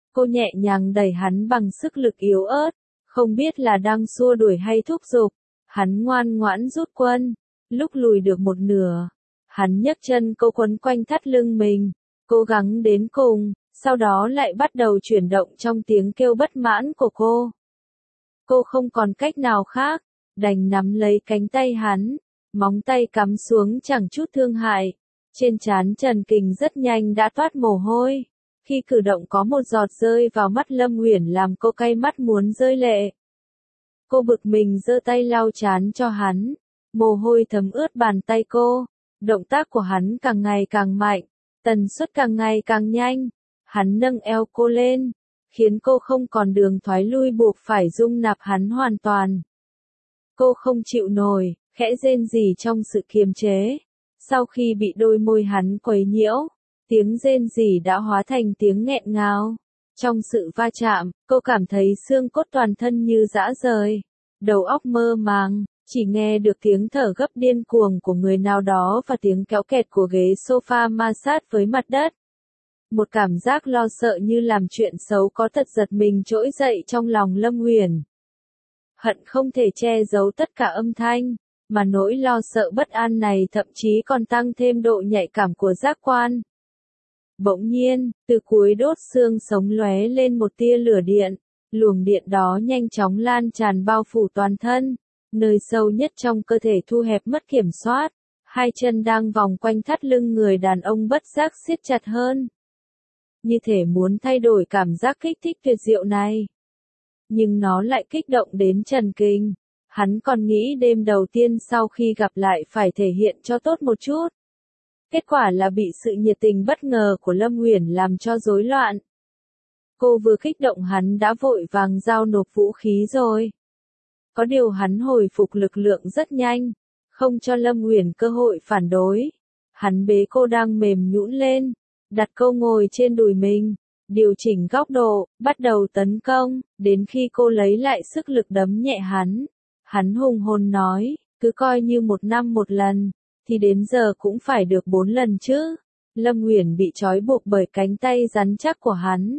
A: Cô nhẹ nhàng đẩy hắn bằng sức lực yếu ớt, không biết là đang xua đuổi hay thúc giục. Hắn ngoan ngoãn rút quân, lúc lùi được một nửa, hắn nhấc chân cô quấn quanh thắt lưng mình, cố gắng đến cùng, sau đó lại bắt đầu chuyển động trong tiếng kêu bất mãn của cô. Cô không còn cách nào khác, đành nắm lấy cánh tay hắn, móng tay cắm xuống chẳng chút thương hại. Trên trán Trần Kình rất nhanh đã toát mồ hôi, khi cử động có một giọt rơi vào mắt Lâm Uyển làm cô cay mắt muốn rơi lệ. Cô bực mình giơ tay lau trán cho hắn, mồ hôi thấm ướt bàn tay cô, động tác của hắn càng ngày càng mạnh, tần suất càng ngày càng nhanh, hắn nâng eo cô lên, khiến cô không còn đường thoái lui buộc phải dung nạp hắn hoàn toàn. Cô không chịu nổi, khẽ rên rỉ trong sự kiềm chế, sau khi bị đôi môi hắn quấy nhiễu, tiếng rên rỉ đã hóa thành tiếng nghẹn ngào. Trong sự va chạm, cô cảm thấy xương cốt toàn thân như rã rời, đầu óc mơ màng, chỉ nghe được tiếng thở gấp điên cuồng của người nào đó và tiếng kéo kẹt của ghế sofa ma sát với mặt đất. Một cảm giác lo sợ như làm chuyện xấu có tật giật mình trỗi dậy trong lòng Lâm Uyển. Hận không thể che giấu tất cả âm thanh, mà nỗi lo sợ bất an này thậm chí còn tăng thêm độ nhạy cảm của giác quan. Bỗng nhiên, từ cuối đốt xương sống lóe lên một tia lửa điện, luồng điện đó nhanh chóng lan tràn bao phủ toàn thân, nơi sâu nhất trong cơ thể thu hẹp mất kiểm soát, hai chân đang vòng quanh thắt lưng người đàn ông bất giác siết chặt hơn. Như thể muốn thay đổi cảm giác kích thích tuyệt diệu này. Nhưng nó lại kích động đến Trần Kình, hắn còn nghĩ đêm đầu tiên sau khi gặp lại phải thể hiện cho tốt một chút. Kết quả là bị sự nhiệt tình bất ngờ của Lâm Uyển làm cho rối loạn. Cô vừa kích động hắn đã vội vàng giao nộp vũ khí rồi. Có điều hắn hồi phục lực lượng rất nhanh, không cho Lâm Uyển cơ hội phản đối. Hắn bế cô đang mềm nhũn lên, đặt cô ngồi trên đùi mình, điều chỉnh góc độ, bắt đầu tấn công, đến khi cô lấy lại sức lực đấm nhẹ hắn. Hắn hùng hồn nói, cứ coi như một năm một lần, thì đến giờ cũng phải được bốn lần chứ. Lâm Uyển bị trói buộc bởi cánh tay rắn chắc của hắn,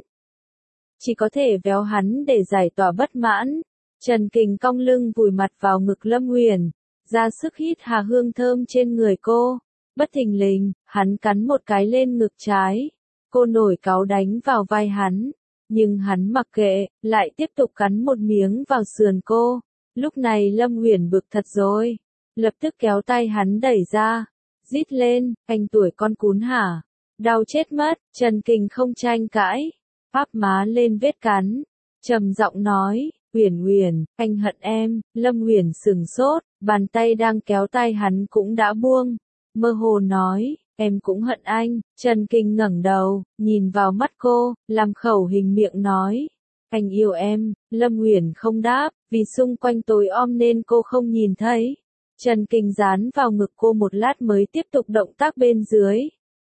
A: chỉ có thể véo hắn để giải tỏa bất mãn. Trần Kình cong lưng vùi mặt vào ngực Lâm Uyển, ra sức hít hà hương thơm trên người cô. Bất thình lình, hắn cắn một cái lên ngực trái. Cô nổi cáu đánh vào vai hắn, nhưng hắn mặc kệ, lại tiếp tục cắn một miếng vào sườn cô. Lúc này Lâm Uyển bực thật rồi, lập tức kéo tay hắn đẩy ra, rít lên, anh tuổi con cún hả? Đau chết mất. Trần Kình không tranh cãi, áp má lên vết cắn, trầm giọng nói, Uyển Uyển, anh hận em. Lâm Uyển sừng sốt, bàn tay đang kéo tay hắn cũng đã buông, mơ hồ nói, em cũng hận anh. Trần Kình ngẩng đầu, nhìn vào mắt cô, làm khẩu hình miệng nói, anh yêu em. Lâm Uyển không đáp, vì xung quanh tối om nên cô không nhìn thấy. Trần Kình dán vào ngực cô một lát mới tiếp tục động tác bên dưới,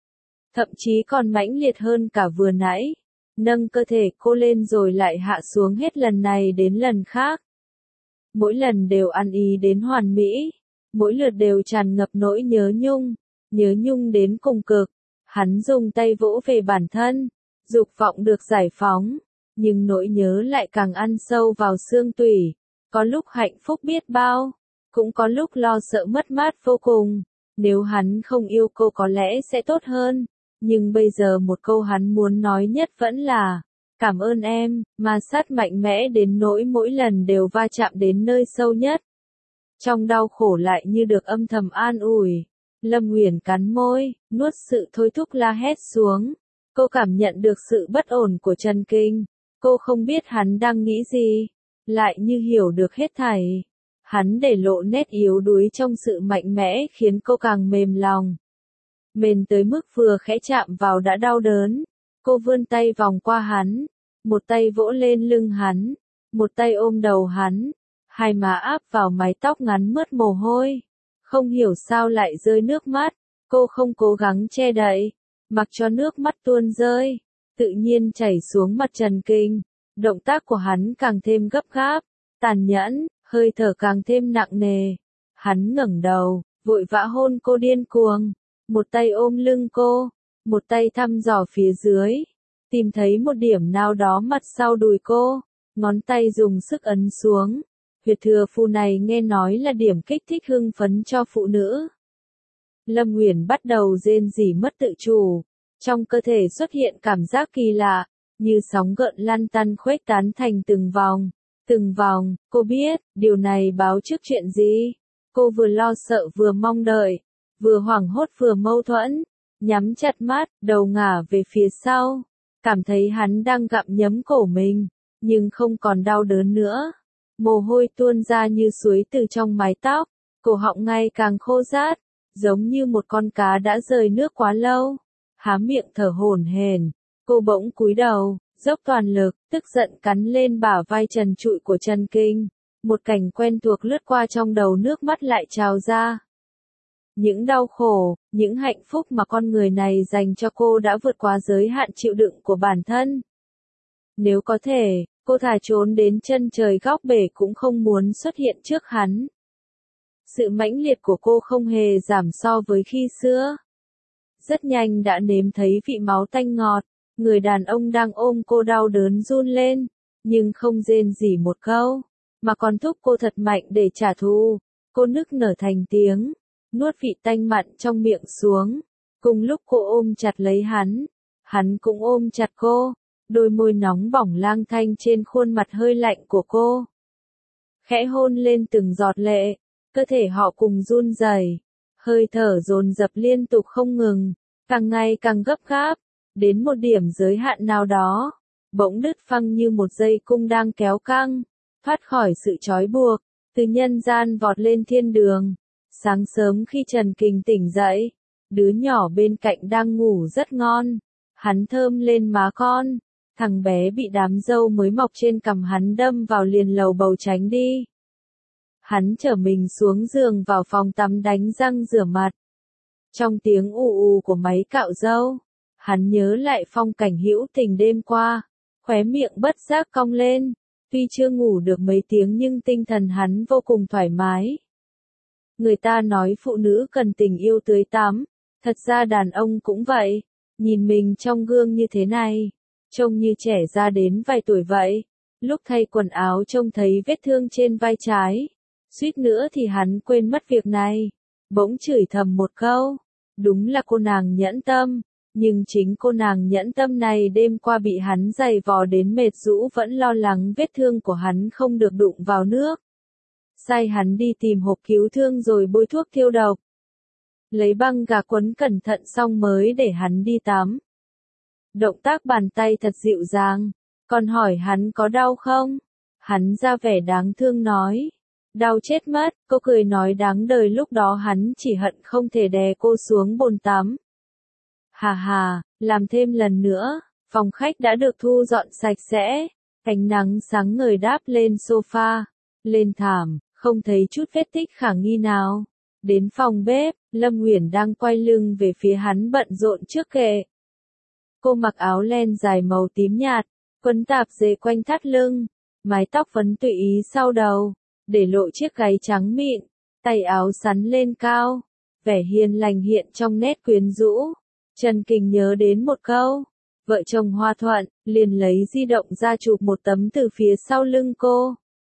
A: thậm chí còn mãnh liệt hơn cả vừa nãy, nâng cơ thể cô lên rồi lại hạ xuống hết lần này đến lần khác. Mỗi lần đều ăn ý đến hoàn mỹ, mỗi lượt đều tràn ngập nỗi nhớ nhung, nhớ nhung đến cùng cực. Hắn dùng tay vỗ về bản thân, dục vọng được giải phóng, nhưng nỗi nhớ lại càng ăn sâu vào xương tủy. Có lúc hạnh phúc biết bao, cũng có lúc lo sợ mất mát vô cùng. Nếu hắn không yêu cô có lẽ sẽ tốt hơn, nhưng bây giờ một câu hắn muốn nói nhất vẫn là, cảm ơn em, ma sát mạnh mẽ đến nỗi mỗi lần đều va chạm đến nơi sâu nhất. Trong đau khổ lại như được âm thầm an ủi. Lâm Uyển cắn môi, nuốt sự thôi thúc la hét xuống. Cô cảm nhận được sự bất ổn của Trần Kình. Cô không biết hắn đang nghĩ gì, lại như hiểu được hết thảy. Hắn để lộ nét yếu đuối trong sự mạnh mẽ khiến cô càng mềm lòng. Mềm tới mức vừa khẽ chạm vào đã đau đớn. Cô vươn tay vòng qua hắn, một tay vỗ lên lưng hắn, một tay ôm đầu hắn, hai má áp vào mái tóc ngắn mướt mồ hôi. Không hiểu sao lại rơi nước mắt, cô không cố gắng che đậy, mặc cho nước mắt tuôn rơi, tự nhiên chảy xuống mặt Trần Kình. Động tác của hắn càng thêm gấp gáp, tàn nhẫn, hơi thở càng thêm nặng nề. Hắn ngẩng đầu, vội vã hôn cô điên cuồng, một tay ôm lưng cô, một tay thăm dò phía dưới, tìm thấy một điểm nào đó mặt sau đùi cô, ngón tay dùng sức ấn xuống. Huyệt thừa phu này nghe nói là điểm kích thích hưng phấn cho phụ nữ. Lâm Uyển bắt đầu rên rỉ mất tự chủ, trong cơ thể xuất hiện cảm giác kỳ lạ, như sóng gợn lăn tăn khuếch tán thành từng vòng, từng vòng. Cô biết, điều này báo trước chuyện gì? Cô vừa lo sợ vừa mong đợi, vừa hoảng hốt vừa mâu thuẫn, nhắm chặt mắt, đầu ngả về phía sau, cảm thấy hắn đang gặm nhấm cổ mình, nhưng không còn đau đớn nữa. Mồ hôi tuôn ra như suối từ trong mái tóc, cổ họng ngày càng khô rát, giống như một con cá đã rời nước quá lâu. Há miệng thở hổn hển, cô bỗng cúi đầu, dốc toàn lực, tức giận cắn lên bả vai trần trụi của Trần Kinh. Một cảnh quen thuộc lướt qua trong đầu, nước mắt lại trào ra. Những đau khổ, những hạnh phúc mà con người này dành cho cô đã vượt quá giới hạn chịu đựng của bản thân. Nếu có thể, cô thà trốn đến chân trời góc bể cũng không muốn xuất hiện trước hắn. Sự mãnh liệt của cô không hề giảm so với khi xưa. Rất nhanh đã nếm thấy vị máu tanh ngọt, người đàn ông đang ôm cô đau đớn run lên, nhưng không rên rỉ một câu, mà còn thúc cô thật mạnh để trả thù. Cô nức nở thành tiếng, nuốt vị tanh mặn trong miệng xuống. Cùng lúc cô ôm chặt lấy hắn, hắn cũng ôm chặt cô, đôi môi nóng bỏng lang thang trên khuôn mặt hơi lạnh của cô. Khẽ hôn lên từng giọt lệ, cơ thể họ cùng run rẩy, hơi thở dồn dập liên tục không ngừng, càng ngày càng gấp gáp, đến một điểm giới hạn nào đó, bỗng đứt phăng như một dây cung đang kéo căng, thoát khỏi sự trói buộc, từ nhân gian vọt lên thiên đường. Sáng sớm khi Trần Kình tỉnh dậy, đứa nhỏ bên cạnh đang ngủ rất ngon, hắn thơm lên má con, thằng bé bị đám râu mới mọc trên cằm hắn đâm vào liền lầu bầu tránh đi. Hắn chở mình xuống giường vào phòng tắm đánh răng rửa mặt. Trong tiếng ù ù của máy cạo râu, hắn nhớ lại phong cảnh hữu tình đêm qua, khóe miệng bất giác cong lên, tuy chưa ngủ được mấy tiếng nhưng tinh thần hắn vô cùng thoải mái. Người ta nói phụ nữ cần tình yêu tưới tắm, thật ra đàn ông cũng vậy, nhìn mình trong gương như thế này, trông như trẻ ra đến vài tuổi vậy, lúc thay quần áo trông thấy vết thương trên vai trái, suýt nữa thì hắn quên mất việc này, bỗng chửi thầm một câu, đúng là cô nàng nhẫn tâm, nhưng chính cô nàng nhẫn tâm này đêm qua bị hắn giày vò đến mệt rũ vẫn lo lắng vết thương của hắn không được đụng vào nước. Sai hắn đi tìm hộp cứu thương rồi bôi thuốc tiêu độc. Lấy băng gạc quấn cẩn thận xong mới để hắn đi tắm. Động tác bàn tay thật dịu dàng, còn hỏi hắn có đau không? Hắn ra vẻ đáng thương nói, đau chết mất. Cô cười nói đáng đời, lúc đó hắn chỉ hận không thể đè cô xuống bồn tắm. Hà hà, làm thêm lần nữa, phòng khách đã được thu dọn sạch sẽ, ánh nắng sáng ngời đáp lên sofa, lên thảm, không thấy chút vết tích khả nghi nào. Đến phòng bếp, Lâm Uyển đang quay lưng về phía hắn bận rộn trước kệ. Cô mặc áo len dài màu tím nhạt, quấn tạp dề quanh thắt lưng, mái tóc vấn tùy ý sau đầu, để lộ chiếc gáy trắng mịn, tay áo sắn lên cao, vẻ hiền lành hiện trong nét quyến rũ. Trần Kình nhớ đến một câu, vợ chồng hòa thuận, liền lấy di động ra chụp một tấm từ phía sau lưng cô.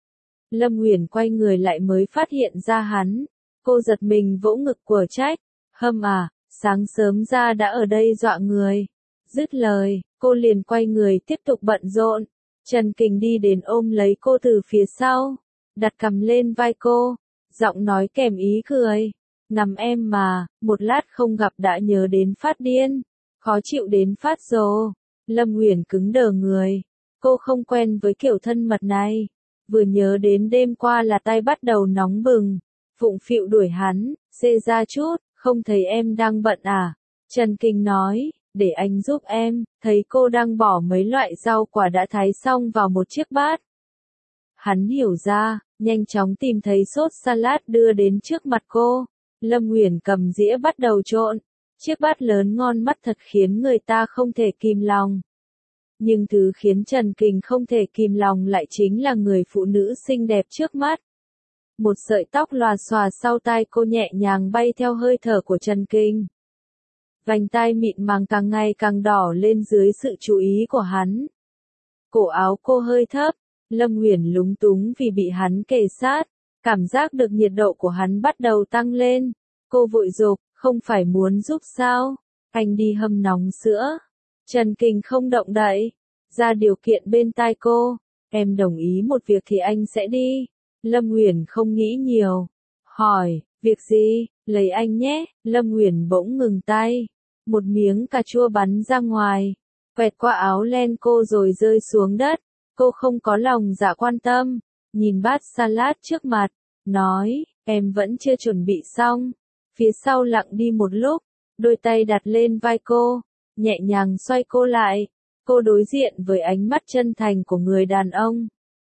A: Lâm Uyển quay người lại mới phát hiện ra hắn, cô giật mình vỗ ngực của trách, hâm à, sáng sớm ra đã ở đây dọa người. Dứt lời, cô liền quay người tiếp tục bận rộn. Trần Kình đi đến ôm lấy cô từ phía sau, đặt cằm lên vai cô, giọng nói kèm ý cười. Nằm em mà, một lát không gặp đã nhớ đến phát điên, khó chịu đến phát rồ. Lâm Uyển cứng đờ người, cô không quen với kiểu thân mật này, vừa nhớ đến đêm qua là tay bắt đầu nóng bừng, phụng phịu đuổi hắn, xê ra chút, không thấy em đang bận à? Trần Kình nói, để anh giúp em, thấy cô đang bỏ mấy loại rau quả đã thái xong vào một chiếc bát. Hắn hiểu ra, nhanh chóng tìm thấy sốt salad đưa đến trước mặt cô. Lâm Uyển cầm dĩa bắt đầu trộn, chiếc bát lớn ngon mắt thật khiến người ta không thể kìm lòng. Nhưng thứ khiến Trần Kình không thể kìm lòng lại chính là người phụ nữ xinh đẹp trước mắt. Một sợi tóc lòa xòa sau tai cô nhẹ nhàng bay theo hơi thở của Trần Kình. vành tai mịn màng càng ngày càng đỏ lên dưới sự chú ý của hắn. Cổ áo cô hơi thấp, Lâm Uyển lúng túng vì bị hắn kề sát, cảm giác được nhiệt độ của hắn bắt đầu tăng lên. Cô vội dộp, không phải muốn giúp sao? Anh đi hâm nóng sữa. Trần Kình không động đậy, ra điều kiện bên tai cô, em đồng ý một việc thì anh sẽ đi. Lâm Uyển không nghĩ nhiều, hỏi, việc gì, lấy anh nhé. Lâm Uyển bỗng ngừng tay, một miếng cà chua bắn ra ngoài, quẹt qua áo len cô rồi rơi xuống đất. Cô không có lòng dạ quan tâm, nhìn bát salad trước mặt, nói, em vẫn chưa chuẩn bị xong. Phía sau lặng đi một lúc, đôi tay đặt lên vai cô, nhẹ nhàng xoay cô lại. Cô đối diện với ánh mắt chân thành của người đàn ông.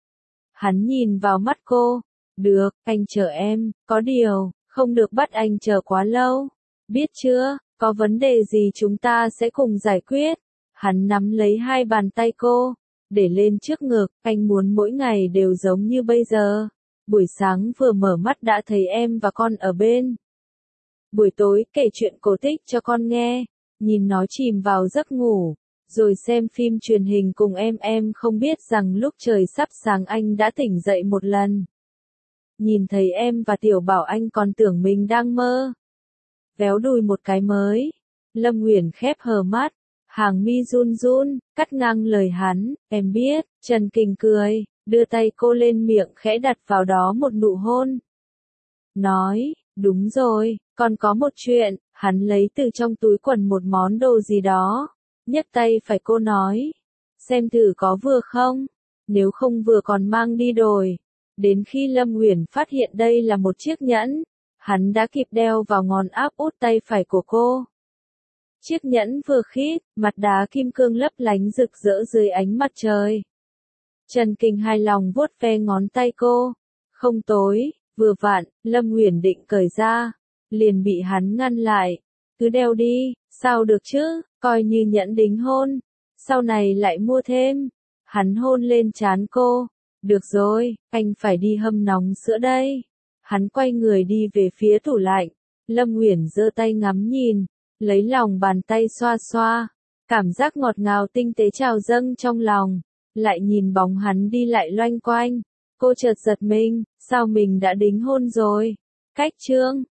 A: Hắn nhìn vào mắt cô, được, anh chờ em, có điều, không được bắt anh chờ quá lâu. Biết chưa, có vấn đề gì chúng ta sẽ cùng giải quyết. Hắn nắm lấy hai bàn tay cô, để lên trước ngực, anh muốn mỗi ngày đều giống như bây giờ. Buổi sáng vừa mở mắt đã thấy em và con ở bên. Buổi tối kể chuyện cổ tích cho con nghe, nhìn nó chìm vào giấc ngủ, rồi xem phim truyền hình cùng em. Em không biết rằng lúc trời sắp sáng anh đã tỉnh dậy một lần. Nhìn thấy em và Tiểu Bảo anh còn tưởng mình đang mơ. Véo đùi một cái mới. Lâm Uyển khép hờ mắt, hàng mi run run, cắt ngang lời hắn, em biết. Trần Kình cười, đưa tay cô lên miệng khẽ đặt vào đó một nụ hôn. Nói, đúng rồi, còn có một chuyện. Hắn lấy từ trong túi quần một món đồ gì đó, nhấc tay phải cô nói, xem thử có vừa không, nếu không vừa còn mang đi đổi. Đến khi Lâm Uyển phát hiện đây là một chiếc nhẫn, hắn đã kịp đeo vào ngón áp út tay phải của cô. Chiếc nhẫn vừa khít, mặt đá kim cương lấp lánh rực rỡ dưới ánh mặt trời. Trần Kình hài lòng vuốt ve ngón tay cô, không tối, vừa vặn. Lâm Uyển định cởi ra, liền bị hắn ngăn lại, cứ đeo đi, sao được chứ, coi như nhẫn đính hôn, sau này lại mua thêm. Hắn hôn lên trán cô, được rồi, anh phải đi hâm nóng sữa đây. Hắn quay người đi về phía tủ lạnh, Lâm Uyển giơ tay ngắm nhìn, lấy lòng bàn tay xoa xoa, cảm giác ngọt ngào tinh tế trào dâng trong lòng, lại nhìn bóng hắn đi lại loanh quanh, cô chợt giật mình, sao mình đã đính hôn rồi. Cách chương